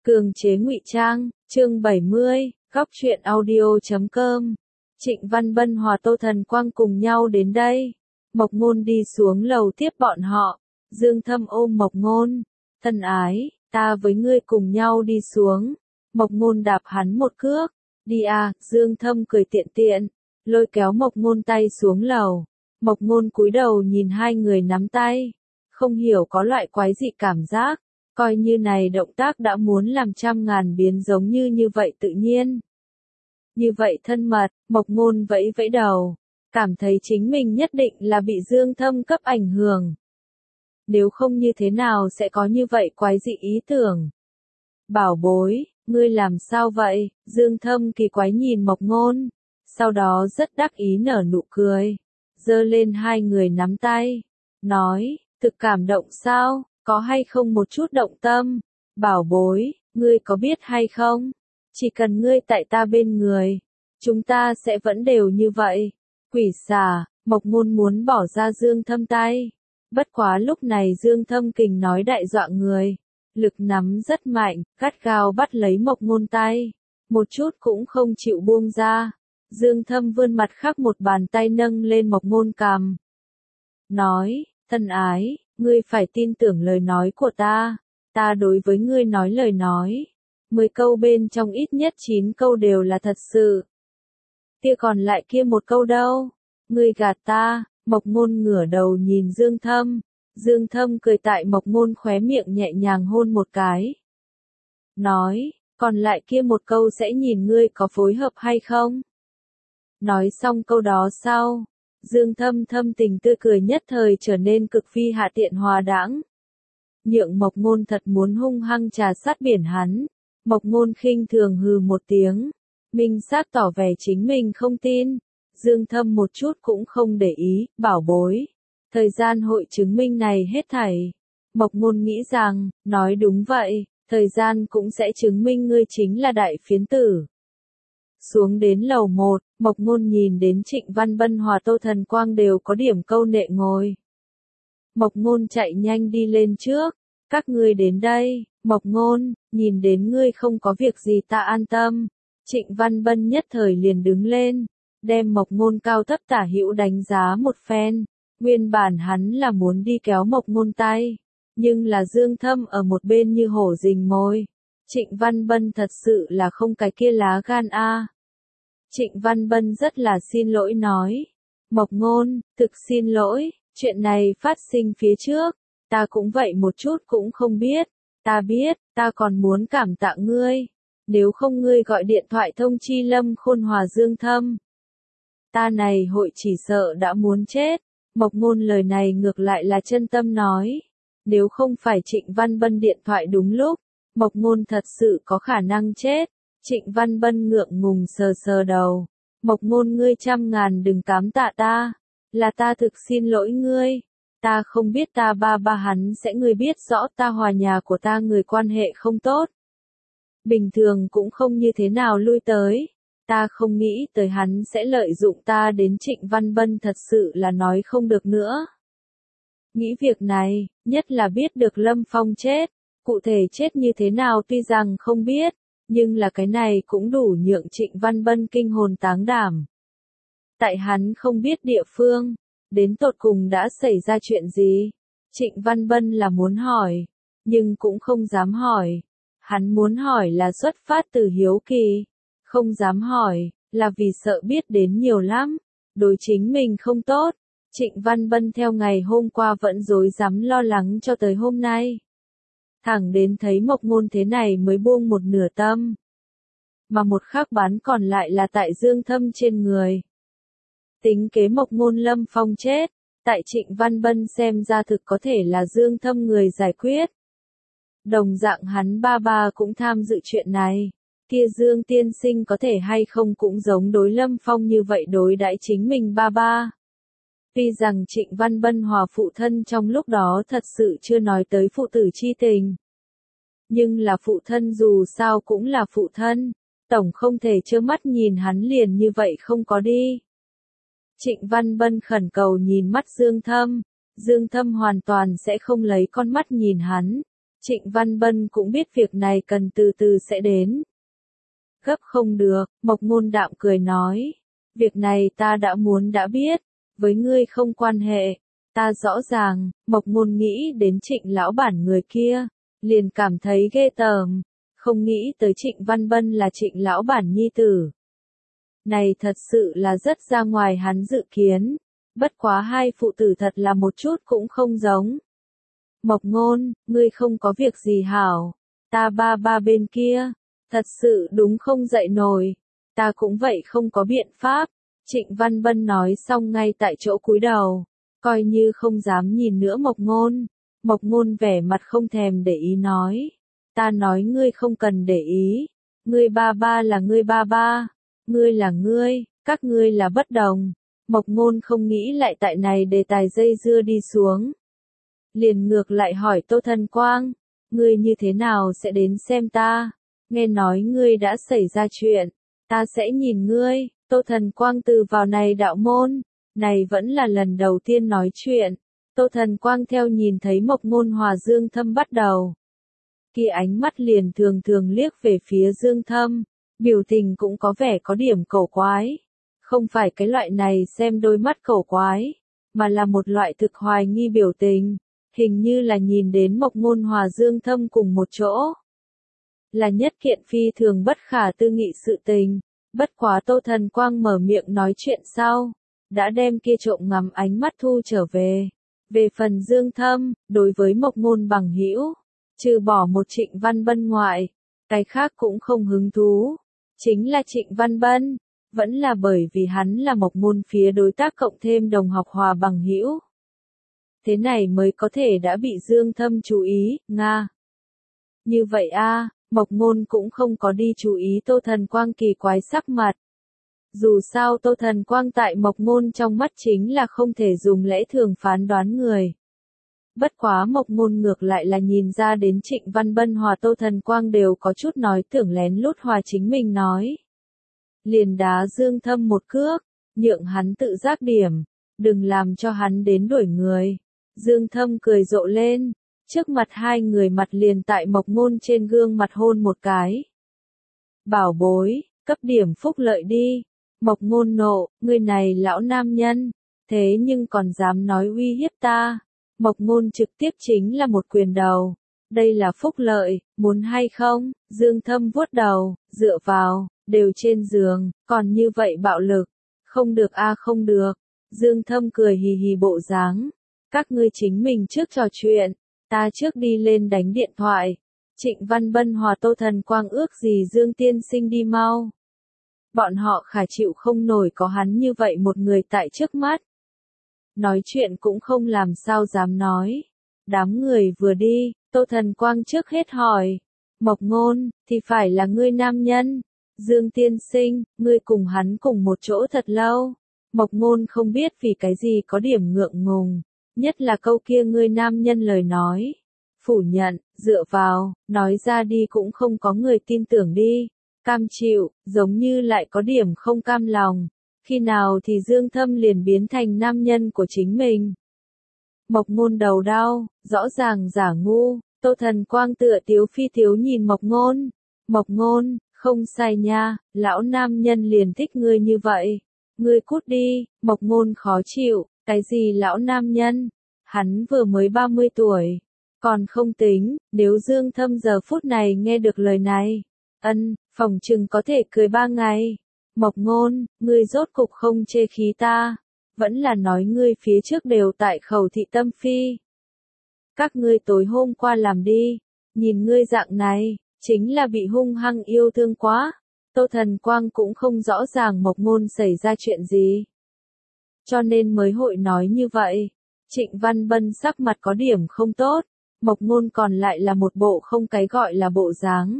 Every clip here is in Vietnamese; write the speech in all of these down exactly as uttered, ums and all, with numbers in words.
Cường chế ngụy trang, chương bảy mươi, góc truyện audio chấm com. Trịnh Văn Bân hòa Tô Thần Quang cùng nhau đến đây. Mộc Ngôn đi xuống lầu tiếp bọn họ. Dương Thâm ôm Mộc Ngôn. Thân ái, ta với ngươi cùng nhau đi xuống. Mộc Ngôn đạp hắn một cước. Đi à, Dương Thâm cười tiện tiện. Lôi kéo Mộc Ngôn tay xuống lầu. Mộc Ngôn cúi đầu nhìn hai người nắm tay. Không hiểu có loại quái dị cảm giác. Coi như này động tác đã muốn làm trăm ngàn biến giống như như vậy tự nhiên. Như vậy thân mật, Mộc Ngôn vẫy vẫy đầu. Cảm thấy chính mình nhất định là bị Dương Thâm cấp ảnh hưởng. Nếu không như thế nào sẽ có như vậy quái dị ý tưởng. Bảo bối, ngươi làm sao vậy? Dương Thâm kỳ quái nhìn Mộc Ngôn. Sau đó rất đắc ý nở nụ cười. Giơ lên hai người nắm tay. Nói, thực cảm động sao? Có hay không một chút động tâm? Bảo bối, ngươi có biết hay không? Chỉ cần ngươi tại ta bên người, chúng ta sẽ vẫn đều như vậy. Quỷ xà, Mộc Ngôn muốn bỏ ra Dương Thâm tay. Bất quá lúc này Dương Thâm kình nói đại dọa người. Lực nắm rất mạnh, gắt gao bắt lấy Mộc Ngôn tay. Một chút cũng không chịu buông ra. Dương Thâm vươn mặt khác một bàn tay nâng lên Mộc Ngôn cằm. Nói, thân ái, ngươi phải tin tưởng lời nói của ta. Ta đối với ngươi nói lời nói. Mười câu bên trong ít nhất chín câu đều là thật sự. Kia còn lại kia một câu đâu? Ngươi gạt ta. Mộc Ngôn ngửa đầu nhìn Dương Thâm. Dương Thâm cười tại Mộc Ngôn khóe miệng nhẹ nhàng hôn một cái. Nói, còn lại kia một câu sẽ nhìn ngươi có phối hợp hay không? Nói xong câu đó sau, Dương Thâm thâm tình tươi cười nhất thời trở nên cực phi hạ tiện hòa đãng. Nhượng Mộc Ngôn thật muốn hung hăng trà sát biển hắn. Mộc Ngôn khinh thường hừ một tiếng, minh xác tỏ vẻ chính mình không tin. Dương Thâm một chút cũng không để ý, bảo bối. Thời gian hội chứng minh này hết thảy. Mộc Ngôn nghĩ rằng, nói đúng vậy, thời gian cũng sẽ chứng minh ngươi chính là đại phiến tử. Xuống đến lầu một, Mộc Ngôn nhìn đến Trịnh Văn Bân hòa Tô Thần Quang đều có điểm câu nệ ngồi. Mộc Ngôn chạy nhanh đi lên trước. Các ngươi đến đây, Mộc Ngôn, nhìn đến ngươi không có việc gì ta an tâm. Trịnh Văn Bân nhất thời liền đứng lên, đem Mộc Ngôn cao thấp tả hữu đánh giá một phen. Nguyên bản hắn là muốn đi kéo Mộc Ngôn tay, nhưng là Dương Thâm ở một bên như hổ rình mồi. Trịnh Văn Bân thật sự là không cái kia lá gan a. Trịnh Văn Bân rất là xin lỗi nói. Mộc Ngôn, thực xin lỗi, chuyện này phát sinh phía trước, ta cũng vậy một chút cũng không biết. Ta biết, ta còn muốn cảm tạ ngươi. Nếu không ngươi gọi điện thoại thông chi Lâm Khôn hòa Dương Thâm. Ta này hội chỉ sợ đã muốn chết. Mộc Ngôn lời này ngược lại là chân tâm nói. Nếu không phải Trịnh Văn Bân điện thoại đúng lúc, Mộc Ngôn thật sự có khả năng chết. Trịnh Văn Bân ngượng ngùng sờ sờ đầu. Mộc Ngôn ngươi trăm ngàn đừng cám tạ ta. Là ta thực xin lỗi ngươi. Ta không biết ta ba ba hắn sẽ ngươi biết rõ ta hòa nhà của ta người quan hệ không tốt. Bình thường cũng không như thế nào lui tới. Ta không nghĩ tới hắn sẽ lợi dụng ta đến Trịnh Văn Bân thật sự là nói không được nữa. Nghĩ việc này, nhất là biết được Lâm Phong chết. Cụ thể chết như thế nào tuy rằng không biết, nhưng là cái này cũng đủ nhượng Trịnh Văn Bân kinh hồn táng đảm. Tại hắn không biết địa phương, đến tột cùng đã xảy ra chuyện gì? Trịnh Văn Bân là muốn hỏi, nhưng cũng không dám hỏi. Hắn muốn hỏi là xuất phát từ hiếu kỳ, không dám hỏi, là vì sợ biết đến nhiều lắm, đối chính mình không tốt. Trịnh Văn Bân theo ngày hôm qua vẫn rối rắm lo lắng cho tới hôm nay. Thẳng đến thấy Mộc Ngôn thế này mới buông một nửa tâm. Mà một khắc bán còn lại là tại Dương Thâm trên người. Tính kế Mộc Ngôn Lâm Phong chết, tại Trịnh Văn Bân xem ra thực có thể là Dương Thâm người giải quyết. Đồng dạng hắn ba ba cũng tham dự chuyện này. Kia Dương tiên sinh có thể hay không cũng giống đối Lâm Phong như vậy đối đãi chính mình ba ba. Tuy rằng Trịnh Văn Bân hòa phụ thân trong lúc đó thật sự chưa nói tới phụ tử chi tình. Nhưng là phụ thân dù sao cũng là phụ thân, tổng không thể trơ mắt nhìn hắn liền như vậy không có đi. Trịnh Văn Bân khẩn cầu nhìn mắt Dương Thâm, Dương Thâm hoàn toàn sẽ không lấy con mắt nhìn hắn. Trịnh Văn Bân cũng biết việc này cần từ từ sẽ đến. Gấp không được, Mộc Ngôn đạm cười nói. Việc này ta đã muốn đã biết, với ngươi không quan hệ. Ta rõ ràng, Mộc Ngôn nghĩ đến Trịnh lão bản người kia, liền cảm thấy ghê tởm, không nghĩ tới Trịnh Văn Bân là Trịnh lão bản nhi tử. Này thật sự là rất ra ngoài hắn dự kiến, bất quá hai phụ tử thật là một chút cũng không giống. Mộc Ngôn, ngươi không có việc gì hảo, ta ba ba bên kia, thật sự đúng không dậy nổi, ta cũng vậy không có biện pháp. Trịnh Văn Bân nói xong ngay tại chỗ cúi đầu, coi như không dám nhìn nữa Mộc Ngôn. Mộc Ngôn vẻ mặt không thèm để ý nói, ta nói ngươi không cần để ý, ngươi ba ba là ngươi ba ba, ngươi là ngươi, các ngươi là bất đồng. Mộc Ngôn không nghĩ lại tại này đề tài dây dưa đi xuống. Liền ngược lại hỏi Tô Thần Quang, ngươi như thế nào sẽ đến xem ta, nghe nói ngươi đã xảy ra chuyện, ta sẽ nhìn ngươi. Tô Thần Quang từ vào này đạo môn, này vẫn là lần đầu tiên nói chuyện. Tô Thần Quang theo nhìn thấy Mộc Ngôn hòa Dương Thâm bắt đầu, kia ánh mắt liền thường thường liếc về phía Dương Thâm, biểu tình cũng có vẻ có điểm cổ quái. Không phải cái loại này xem đôi mắt cổ quái, mà là một loại thực hoài nghi biểu tình, hình như là nhìn đến Mộc Ngôn hòa Dương Thâm cùng một chỗ. Là nhất kiện phi thường bất khả tư nghị sự tình, bất quá Tô Thần Quang mở miệng nói chuyện sau, đã đem kia trộm ngắm ánh mắt thu trở về. Về phần Dương Thâm, đối với Mộc Ngôn bằng hữu, trừ bỏ một Trịnh Văn Bân ngoại, cái khác cũng không hứng thú. Chính là Trịnh Văn Bân, vẫn là bởi vì hắn là Mộc Ngôn phía đối tác cộng thêm đồng học hòa bằng hữu. Thế này mới có thể đã bị Dương Thâm chú ý, nga. Như vậy a, Mộc Ngôn cũng không có đi chú ý Tô Thần Quang kỳ quái sắc mặt. Dù sao Tô Thần Quang tại Mộc Ngôn trong mắt chính là không thể dùng lẽ thường phán đoán người. Bất quá Mộc Ngôn ngược lại là nhìn ra đến Trịnh Văn Bân hòa Tô Thần Quang đều có chút nói tưởng lén lút hòa chính mình nói. Liền đá Dương Thâm một cước, nhượng hắn tự giác điểm, đừng làm cho hắn đến đuổi người. Dương Thâm cười rộ lên, trước mặt hai người mặt liền tại Mộc Ngôn trên gương mặt hôn một cái. Bảo bối, cấp điểm phúc lợi đi. Mộc Ngôn nộ, ngươi này lão nam nhân, thế nhưng còn dám nói uy hiếp ta. Mộc Ngôn trực tiếp chính là một quyền đầu. Đây là phúc lợi, muốn hay không? Dương Thâm vuốt đầu, dựa vào, đều trên giường, còn như vậy bạo lực. Không được a không được. Dương Thâm cười hì hì bộ dáng. Các ngươi chính mình trước trò chuyện, ta trước đi lên đánh điện thoại. Trịnh Văn Bân hòa Tô Thần Quang ước gì Dương tiên sinh đi mau. Bọn họ khả chịu không nổi có hắn như vậy một người tại trước mắt. Nói chuyện cũng không làm sao dám nói. Đám người vừa đi, Tô Thần Quang trước hết hỏi. Mộc Ngôn, thì phải là ngươi nam nhân. Dương tiên sinh, ngươi cùng hắn cùng một chỗ thật lâu. Mộc Ngôn không biết vì cái gì có điểm ngượng ngùng. Nhất là câu kia ngươi nam nhân lời nói. Phủ nhận, dựa vào, nói ra đi cũng không có người tin tưởng đi. Cam chịu, giống như lại có điểm không cam lòng. Khi nào thì Dương Thâm liền biến thành nam nhân của chính mình. Mộc Ngôn đầu đau, rõ ràng giả ngu. Tô Thần Quang tựa tiếu phi tiếu nhìn Mộc Ngôn. Mộc Ngôn, không sai nha, lão nam nhân liền thích ngươi như vậy. Ngươi cút đi. Mộc Ngôn khó chịu, cái gì lão nam nhân? Hắn vừa mới ba mươi tuổi. Còn không tính, nếu Dương Thâm giờ phút này nghe được lời này. Ân, phòng trừng có thể cười ba ngày. Mộc Ngôn, ngươi rốt cục không chê khí ta. Vẫn là nói ngươi phía trước đều tại Khẩu Thị Tâm Phi. Các ngươi tối hôm qua làm đi. Nhìn ngươi dạng này, chính là bị hung hăng yêu thương quá. Tô Thần Quang cũng không rõ ràng Mộc Ngôn xảy ra chuyện gì. Cho nên mới hội nói như vậy. Trịnh Văn Bân sắc mặt có điểm không tốt. Mộc Ngôn còn lại là một bộ không cái gọi là bộ dáng.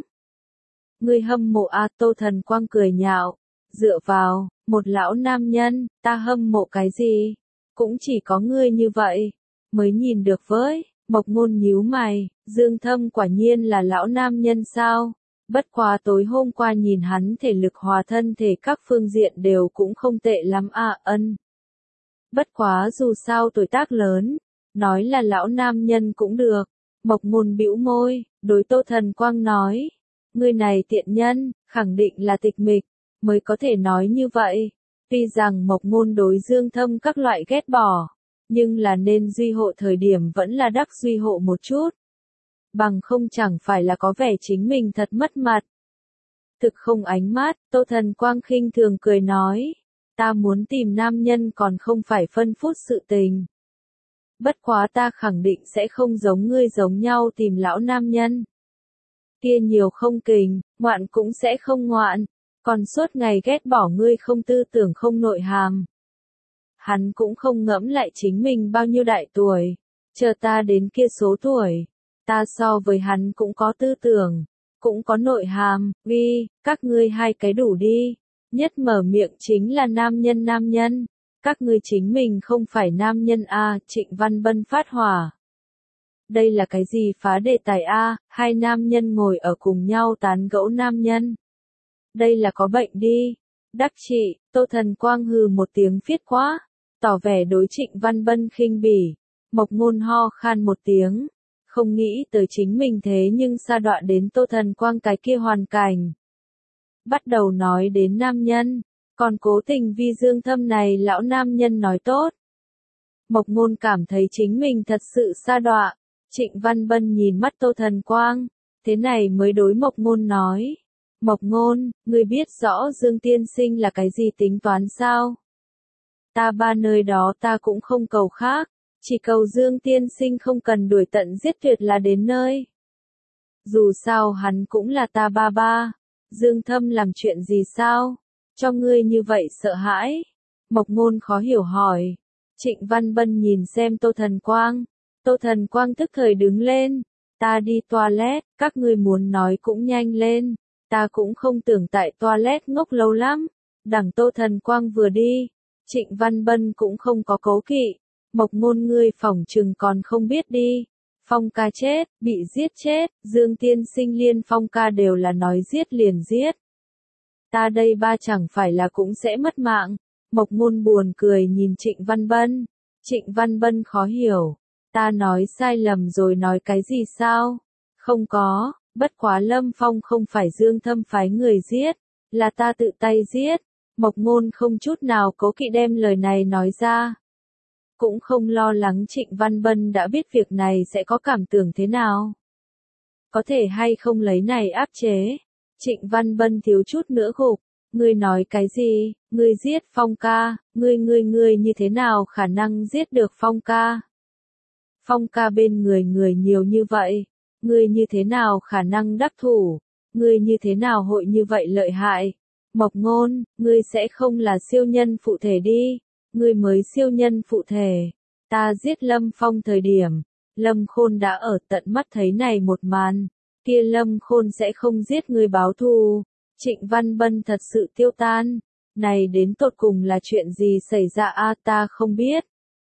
Ngươi hâm mộ a? Tô Thần Quang cười nhạo. Dựa vào, một lão nam nhân, ta hâm mộ cái gì? Cũng chỉ có ngươi như vậy, mới nhìn được với. Mộc Ngôn nhíu mày, Dương Thâm quả nhiên là lão nam nhân sao? Bất quá tối hôm qua nhìn hắn thể lực hòa thân thể các phương diện đều cũng không tệ lắm a. Ân. Bất quá dù sao tuổi tác lớn, nói là lão nam nhân cũng được. Mộc Ngôn bĩu môi, đối Tô Thần Quang nói, ngươi này tiện nhân, khẳng định là tịch mịch, mới có thể nói như vậy. Tuy rằng Mộc Ngôn đối Dương Thâm các loại ghét bỏ, nhưng là nên duy hộ thời điểm vẫn là đắc duy hộ một chút. Bằng không chẳng phải là có vẻ chính mình thật mất mặt. Thực không ánh mắt, Tô Thần Quang khinh thường cười nói, ta muốn tìm nam nhân còn không phải phân phút sự tình. Bất quá ta khẳng định sẽ không giống ngươi giống nhau tìm lão nam nhân. Kia nhiều không kình, ngoạn cũng sẽ không ngoạn, còn suốt ngày ghét bỏ ngươi không tư tưởng không nội hàm. Hắn cũng không ngẫm lại chính mình bao nhiêu đại tuổi, chờ ta đến kia số tuổi, ta so với hắn cũng có tư tưởng, cũng có nội hàm, ghi, các ngươi hai cái đủ đi, nhất mở miệng chính là nam nhân nam nhân, các ngươi chính mình không phải nam nhân a, Trịnh Văn Bân phát hỏa. Đây là cái gì phá đề tài a, hai nam nhân ngồi ở cùng nhau tán gẫu nam nhân. Đây là có bệnh đi. Đắc trị, Tô Thần Quang hừ một tiếng phiết quá, tỏ vẻ đối Trịnh Văn Bân khinh bỉ. Mộc Ngôn ho khan một tiếng, không nghĩ tới chính mình thế nhưng sa đọa đến Tô Thần Quang cái kia hoàn cảnh. Bắt đầu nói đến nam nhân, còn cố tình vì Dương Thâm này lão nam nhân nói tốt. Mộc Ngôn cảm thấy chính mình thật sự sa đọa. Trịnh Văn Bân nhìn mắt Tô Thần Quang, thế này mới đối Mộc Ngôn nói. Mộc Ngôn, ngươi biết rõ Dương tiên sinh là cái gì tính toán sao? Ta ba nơi đó ta cũng không cầu khác, chỉ cầu Dương tiên sinh không cần đuổi tận giết tuyệt là đến nơi. Dù sao hắn cũng là ta ba ba, Dương Thâm làm chuyện gì sao? Cho ngươi như vậy sợ hãi? Mộc Ngôn khó hiểu hỏi. Trịnh Văn Bân nhìn xem Tô Thần Quang. Tô Thần Quang tức thời đứng lên. Ta đi toilet, các ngươi muốn nói cũng nhanh lên. Ta cũng không tưởng tại toilet ngốc lâu lắm. Đằng Tô Thần Quang vừa đi, Trịnh Văn Bân cũng không có cố kỵ. Mộc Ngôn ngươi phỏng chừng còn không biết đi. Phong ca chết, bị giết chết, Dương tiên sinh liên Phong ca đều là nói giết liền giết. Ta đây ba chẳng phải là cũng sẽ mất mạng. Mộc Ngôn buồn cười nhìn Trịnh Văn Bân. Trịnh Văn Bân khó hiểu. Ta nói sai lầm rồi nói cái gì sao? Không có, bất quá Lâm Phong không phải Dương Thâm phái người giết, là ta tự tay giết. Mộc Ngôn không chút nào cố kỵ đem lời này nói ra. Cũng không lo lắng Trịnh Văn Bân đã biết việc này sẽ có cảm tưởng thế nào. Có thể hay không lấy này áp chế. Trịnh Văn Bân thiếu chút nữa gục. Ngươi nói cái gì? Ngươi giết Phong ca, ngươi ngươi ngươi như thế nào khả năng giết được Phong ca? Phong ca bên người người nhiều như vậy, ngươi như thế nào khả năng đắc thủ? Ngươi như thế nào hội như vậy lợi hại? Mộc Ngôn, ngươi sẽ không là siêu nhân phụ thể đi, ngươi mới siêu nhân phụ thể. Ta giết Lâm Phong thời điểm, Lâm Khôn đã ở tận mắt thấy này một màn, kia Lâm Khôn sẽ không giết ngươi báo thù. Trịnh Văn Bân thật sự tiêu tan, này đến tột cùng là chuyện gì xảy ra a, ta không biết.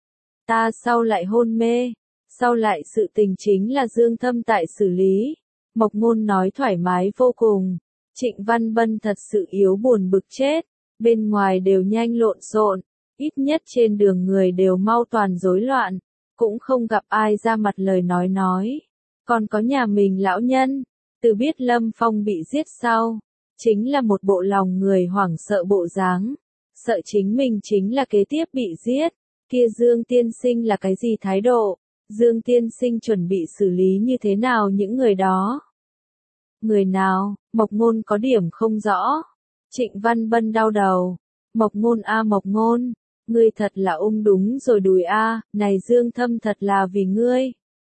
Ta sau lại hôn mê, sau lại sự tình chính là Dương Thâm tại xử lý. Mộc Ngôn nói thoải mái vô cùng. Trịnh Văn Bân thật sự yếu buồn bực chết, bên ngoài đều nhanh lộn xộn, ít nhất trên đường người đều mau toàn rối loạn, cũng không gặp ai ra mặt lời nói nói. Còn có nhà mình lão nhân, từ biết Lâm Phong bị giết sau, chính là một bộ lòng người hoảng sợ bộ dáng, sợ chính mình chính là kế tiếp bị giết. Kia Dương tiên sinh là cái gì thái độ? Dương tiên sinh chuẩn bị xử lý như thế nào những người đó? Người nào? Mộc Ngôn có điểm không rõ. Trịnh Văn Bân đau đầu. Mộc Ngôn a Mộc Ngôn, ngươi thật là ung đúng rồi đùi a, này Dương Thâm thật là vì ngươi.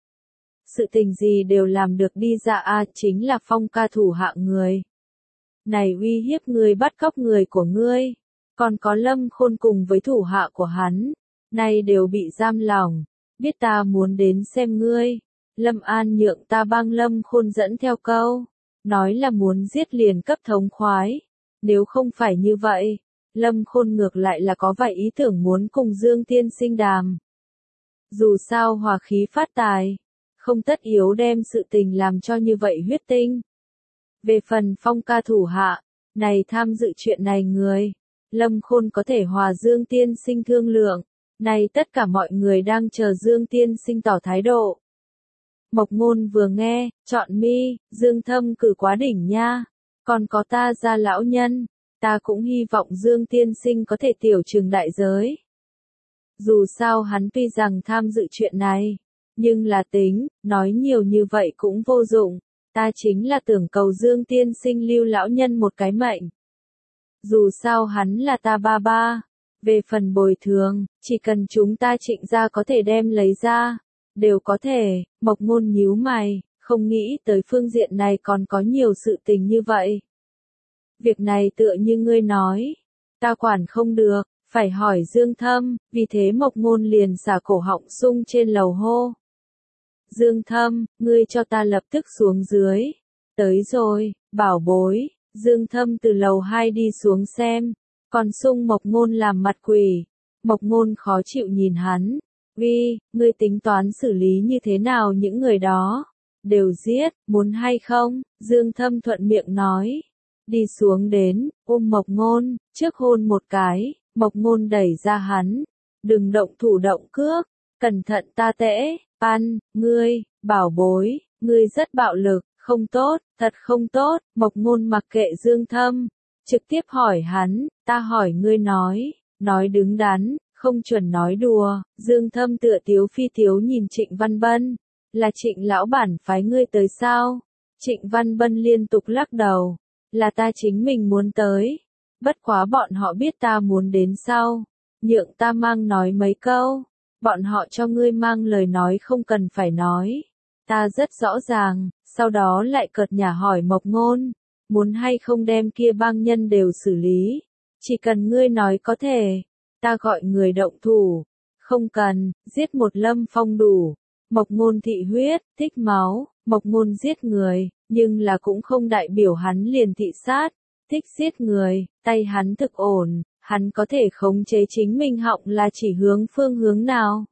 Sự tình gì đều làm được đi ra a, chính là Phong ca thủ hạ người. Này uy hiếp người bắt cóc người của ngươi, còn có Lâm Khôn cùng với thủ hạ của hắn, này đều bị giam lỏng, biết ta muốn đến xem ngươi. Lâm An nhượng ta bang Lâm Khôn dẫn theo câu, nói là muốn giết liền cấp thống khoái. Nếu không phải như vậy, Lâm Khôn ngược lại là có vài ý tưởng muốn cùng Dương tiên sinh đàm. Dù sao hòa khí phát tài, không tất yếu đem sự tình làm cho như vậy huyết tinh. Về phần Phong ca thủ hạ, này tham dự chuyện này người, Lâm Khôn có thể hòa Dương tiên sinh thương lượng, này tất cả mọi người đang chờ Dương tiên sinh tỏ thái độ. Mộc Ngôn vừa nghe, trọn mi, Dương Thâm cử quá đỉnh nha. Còn có ta gia lão nhân, ta cũng hy vọng Dương tiên sinh có thể tiểu trường đại giới. Dù sao hắn tuy rằng tham dự chuyện này, nhưng là tính, nói nhiều như vậy cũng vô dụng, ta chính là tưởng cầu Dương tiên sinh lưu lão nhân một cái mệnh. Dù sao hắn là ta ba ba, về phần bồi thường, chỉ cần chúng ta Trịnh gia có thể đem lấy ra, đều có thể. Mộc Ngôn nhíu mày, không nghĩ tới phương diện này còn có nhiều sự tình như vậy. Việc này tựa như ngươi nói, ta quản không được, phải hỏi Dương Thâm, vì thế Mộc Ngôn liền xả cổ họng sung trên lầu hô. Dương Thâm, ngươi cho ta lập tức xuống dưới. Tới rồi, bảo bối. Dương Thâm từ lầu hai đi xuống xem, còn sung Mộc Ngôn làm mặt quỷ. Mộc Ngôn khó chịu nhìn hắn, uy, ngươi tính toán xử lý như thế nào những người đó? Đều giết, muốn hay không? Dương Thâm thuận miệng nói. Đi xuống đến, ôm Mộc Ngôn, trước hôn một cái, Mộc Ngôn đẩy ra hắn. Đừng động thủ động cước, cẩn thận ta tễ, Pan, ngươi, bảo bối, ngươi rất bạo lực. Không tốt, thật không tốt. Mộc Ngôn mặc kệ Dương Thâm, trực tiếp hỏi hắn, ta hỏi ngươi nói, nói đứng đắn, không chuẩn nói đùa. Dương Thâm tựa tiếu phi tiếu nhìn Trịnh Văn Bân, là Trịnh lão bản phái ngươi tới sao? Trịnh Văn Bân liên tục lắc đầu, là ta chính mình muốn tới, bất quá bọn họ biết ta muốn đến sau, nhượng ta mang nói mấy câu, bọn họ cho ngươi mang lời nói không cần phải nói. Ta rất rõ ràng, sau đó lại cợt nhả hỏi Mộc Ngôn, muốn hay không đem kia bang nhân đều xử lý, chỉ cần ngươi nói có thể, ta gọi người động thủ, không cần, giết một Lâm Phong đủ. Mộc Ngôn thị huyết, thích máu, Mộc Ngôn giết người, nhưng là cũng không đại biểu hắn liền thị sát, thích giết người, tay hắn thực ổn, hắn có thể khống chế chính mình họng là chỉ hướng phương hướng nào.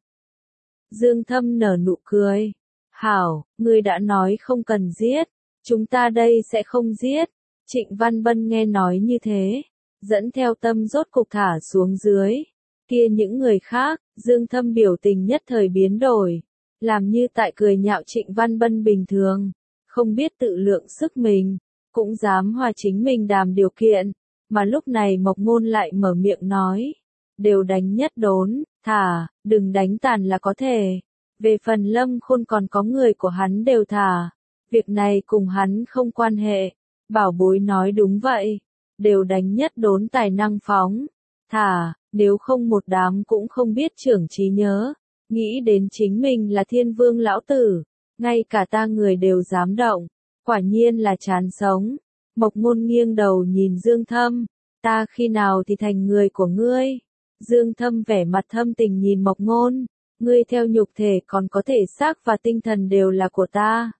Dương Thâm nở nụ cười. Hảo, ngươi đã nói không cần giết, chúng ta đây sẽ không giết. Trịnh Văn Bân nghe nói như thế, dẫn theo tâm rốt cục thả xuống dưới. Kia những người khác, Dương Thâm biểu tình nhất thời biến đổi, làm như tại cười nhạo Trịnh Văn Bân bình thường, không biết tự lượng sức mình, cũng dám hòa chính mình đàm điều kiện, mà lúc này Mộc Ngôn lại mở miệng nói, đều đánh nhất đốn, thả, đừng đánh tàn là có thể. Về phần Lâm Khôn còn có người của hắn đều thả, việc này cùng hắn không quan hệ. Bảo bối nói đúng vậy, đều đánh nhất đốn tài năng phóng, thả, nếu không một đám cũng không biết trưởng trí nhớ, nghĩ đến chính mình là thiên vương lão tử, ngay cả ta người đều dám động, quả nhiên là chán sống. Mộc Ngôn nghiêng đầu nhìn Dương Thâm, ta khi nào thì thành người của ngươi? Dương Thâm vẻ mặt thâm tình nhìn Mộc Ngôn. Ngươi theo nhục thể còn có thể xác và tinh thần đều là của ta.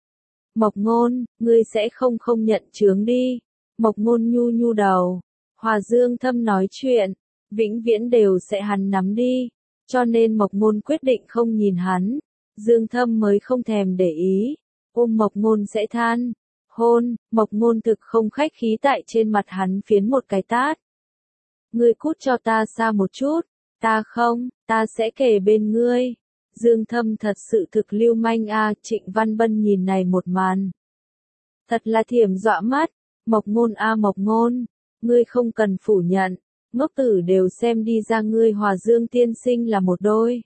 Mộc Ngôn, ngươi sẽ không không nhận chướng đi. Mộc Ngôn nhu nhu đầu. Hòa Dương Thâm nói chuyện, vĩnh viễn đều sẽ hắn nắm đi. Cho nên Mộc Ngôn quyết định không nhìn hắn. Dương Thâm mới không thèm để ý. Ôm Mộc Ngôn sẽ than. Hôn, Mộc Ngôn thực không khách khí tại trên mặt hắn phiến một cái tát. Ngươi cút cho ta xa một chút. Ta không, ta sẽ kề bên ngươi. Dương Thâm thật sự thực lưu manh a. Trịnh Văn Bân nhìn này một màn, thật là thiểm dọa mắt. Mộc Ngôn a Mộc Ngôn, ngươi không cần phủ nhận, ngốc tử đều xem đi ra ngươi hòa Dương tiên sinh là một đôi.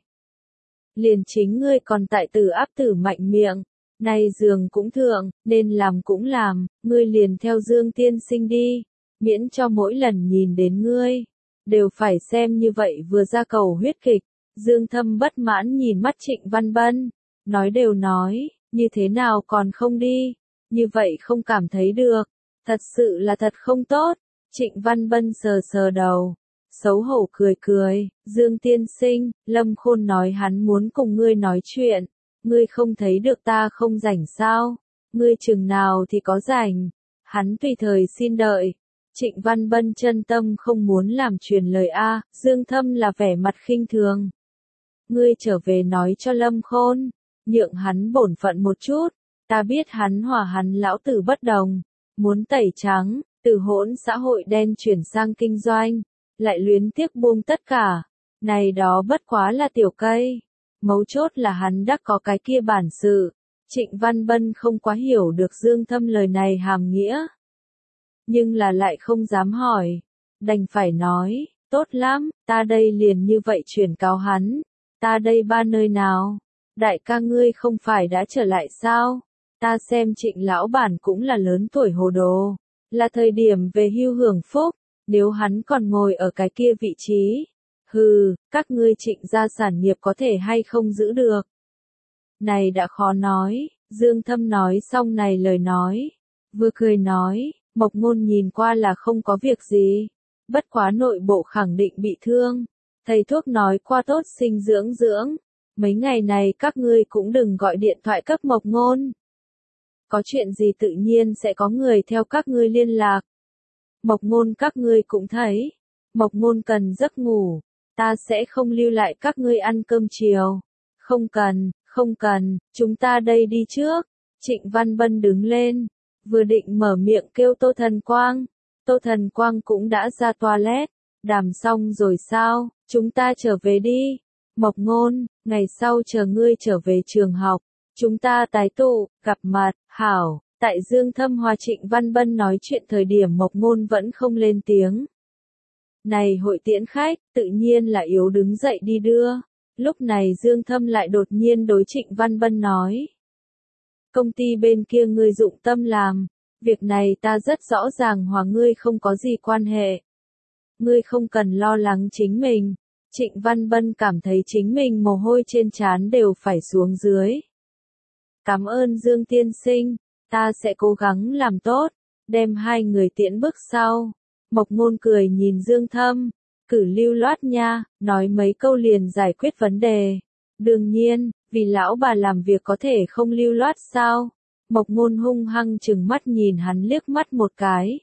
Liền chính ngươi còn tại tử áp tử mạnh miệng, này giường cũng thượng, nên làm cũng làm, ngươi liền theo Dương tiên sinh đi, miễn cho mỗi lần nhìn đến ngươi đều phải xem như vậy vừa ra cầu huyết kịch. Dương Thâm bất mãn nhìn mắt Trịnh Văn Bân, nói đều nói, như thế nào còn không đi, như vậy không cảm thấy được, thật sự là thật không tốt. Trịnh Văn Bân sờ sờ đầu, xấu hổ cười cười, Dương tiên sinh, Lâm Khôn nói hắn muốn cùng ngươi nói chuyện, ngươi không thấy được ta không rảnh sao, ngươi chừng nào thì có rảnh, hắn tùy thời xin đợi. Trịnh Văn Bân chân tâm không muốn làm truyền lời a. Dương Thâm là vẻ mặt khinh thường. Ngươi trở về nói cho Lâm Khôn, nhượng hắn bổn phận một chút, ta biết hắn hòa hắn lão tử bất đồng, muốn tẩy trắng, từ hỗn xã hội đen chuyển sang kinh doanh, lại luyến tiếc buông tất cả, này đó bất quá là tiểu cây, mấu chốt là hắn đã có cái kia bản sự, Trịnh Văn Bân không quá hiểu được Dương Thâm lời này hàm nghĩa. Nhưng là lại không dám hỏi. Đành phải nói, tốt lắm, ta đây liền như vậy chuyển cáo hắn. Ta đây ba nơi nào? Đại ca ngươi không phải đã trở lại sao? Ta xem Trịnh lão bản cũng là lớn tuổi hồ đồ. Là thời điểm về hưu hưởng phúc. Nếu hắn còn ngồi ở cái kia vị trí. Hừ, các ngươi Trịnh gia sản nghiệp có thể hay không giữ được. Này đã khó nói. Dương Thâm nói xong này lời nói. Vừa cười nói, Mộc Ngôn nhìn qua là không có việc gì. Bất quá nội bộ khẳng định bị thương. Thầy thuốc nói qua tốt sinh dưỡng dưỡng. Mấy ngày này các ngươi cũng đừng gọi điện thoại cấp Mộc Ngôn. Có chuyện gì tự nhiên sẽ có người theo các ngươi liên lạc. Mộc Ngôn các ngươi cũng thấy. Mộc Ngôn cần giấc ngủ. Ta sẽ không lưu lại các ngươi ăn cơm chiều. Không cần, không cần, chúng ta đây đi trước. Trịnh Văn Bân đứng lên. Vừa định mở miệng kêu Tô Thần Quang. Tô Thần Quang cũng đã ra toilet. Đàm xong rồi sao, chúng ta trở về đi. Mộc Ngôn, ngày sau chờ ngươi trở về trường học. Chúng ta tái tụ, gặp mặt, hảo. Tại Dương Thâm Hòa Trịnh Văn Bân nói chuyện thời điểm Mộc Ngôn vẫn không lên tiếng. Này hội tiễn khách, tự nhiên là yếu đứng dậy đi đưa. Lúc này Dương Thâm lại đột nhiên đối Trịnh Văn Bân nói. Công ty bên kia ngươi dụng tâm làm. Việc này ta rất rõ ràng hòa ngươi không có gì quan hệ. Ngươi không cần lo lắng chính mình. Trịnh Văn Bân cảm thấy chính mình mồ hôi trên trán đều phải xuống dưới. Cảm ơn Dương tiên sinh, ta sẽ cố gắng làm tốt, đem hai người tiễn bước sau. Mộc Ngôn cười nhìn Dương Thâm, cử lưu loát nha, nói mấy câu liền giải quyết vấn đề. Đương nhiên, vì lão bà làm việc có thể không lưu loát sao? Mộc Ngôn hung hăng trừng mắt nhìn hắn liếc mắt một cái.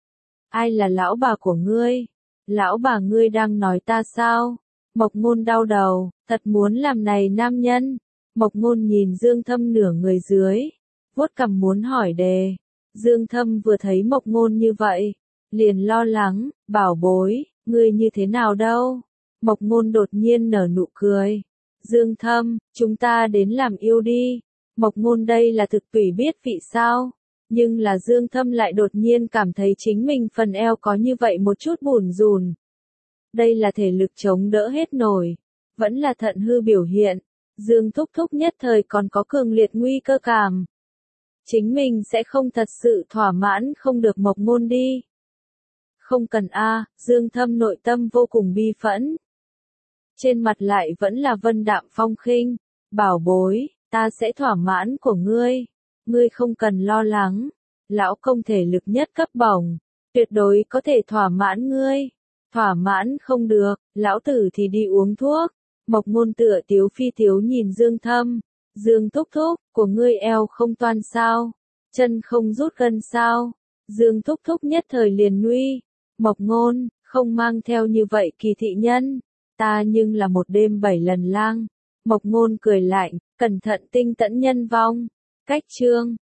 Ai là lão bà của ngươi? Lão bà ngươi đang nói ta sao? Mộc Ngôn đau đầu, thật muốn làm này nam nhân. Mộc Ngôn nhìn Dương Thâm nửa người dưới, vuốt cằm muốn hỏi đề. Dương Thâm vừa thấy Mộc Ngôn như vậy, liền lo lắng, bảo bối, ngươi như thế nào đâu? Mộc Ngôn đột nhiên nở nụ cười. Dương Thâm, chúng ta đến làm yêu đi. Mộc Ngôn đây là thực tùy biết vị sao? Nhưng là Dương Thâm lại đột nhiên cảm thấy chính mình phần eo có như vậy một chút bủn rủn. Đây là thể lực chống đỡ hết nổi, vẫn là thận hư biểu hiện. Dương Thúc Thúc nhất thời còn có cường liệt nguy cơ cảm. Chính mình sẽ không thật sự thỏa mãn không được Mộc Ngôn đi. Không cần a, Dương Thâm nội tâm vô cùng bi phẫn. Trên mặt lại vẫn là vân đạm phong khinh. Bảo bối, ta sẽ thỏa mãn của ngươi. Ngươi không cần lo lắng. Lão công thể lực nhất cấp bổng. Tuyệt đối có thể thỏa mãn ngươi. Thỏa mãn không được, lão tử thì đi uống thuốc. Mộc Ngôn tựa tiếu phi tiếu nhìn Dương Thâm. Dương Thúc Thúc, của ngươi eo không toan sao? Chân không rút gân sao? Dương Thúc Thúc nhất thời liền nuy. Mộc Ngôn, không mang theo như vậy kỳ thị nhân. Ta nhưng là một đêm bảy lần lang. Mộc Ngôn cười lạnh, cẩn thận tinh tẫn nhân vong. Cách chương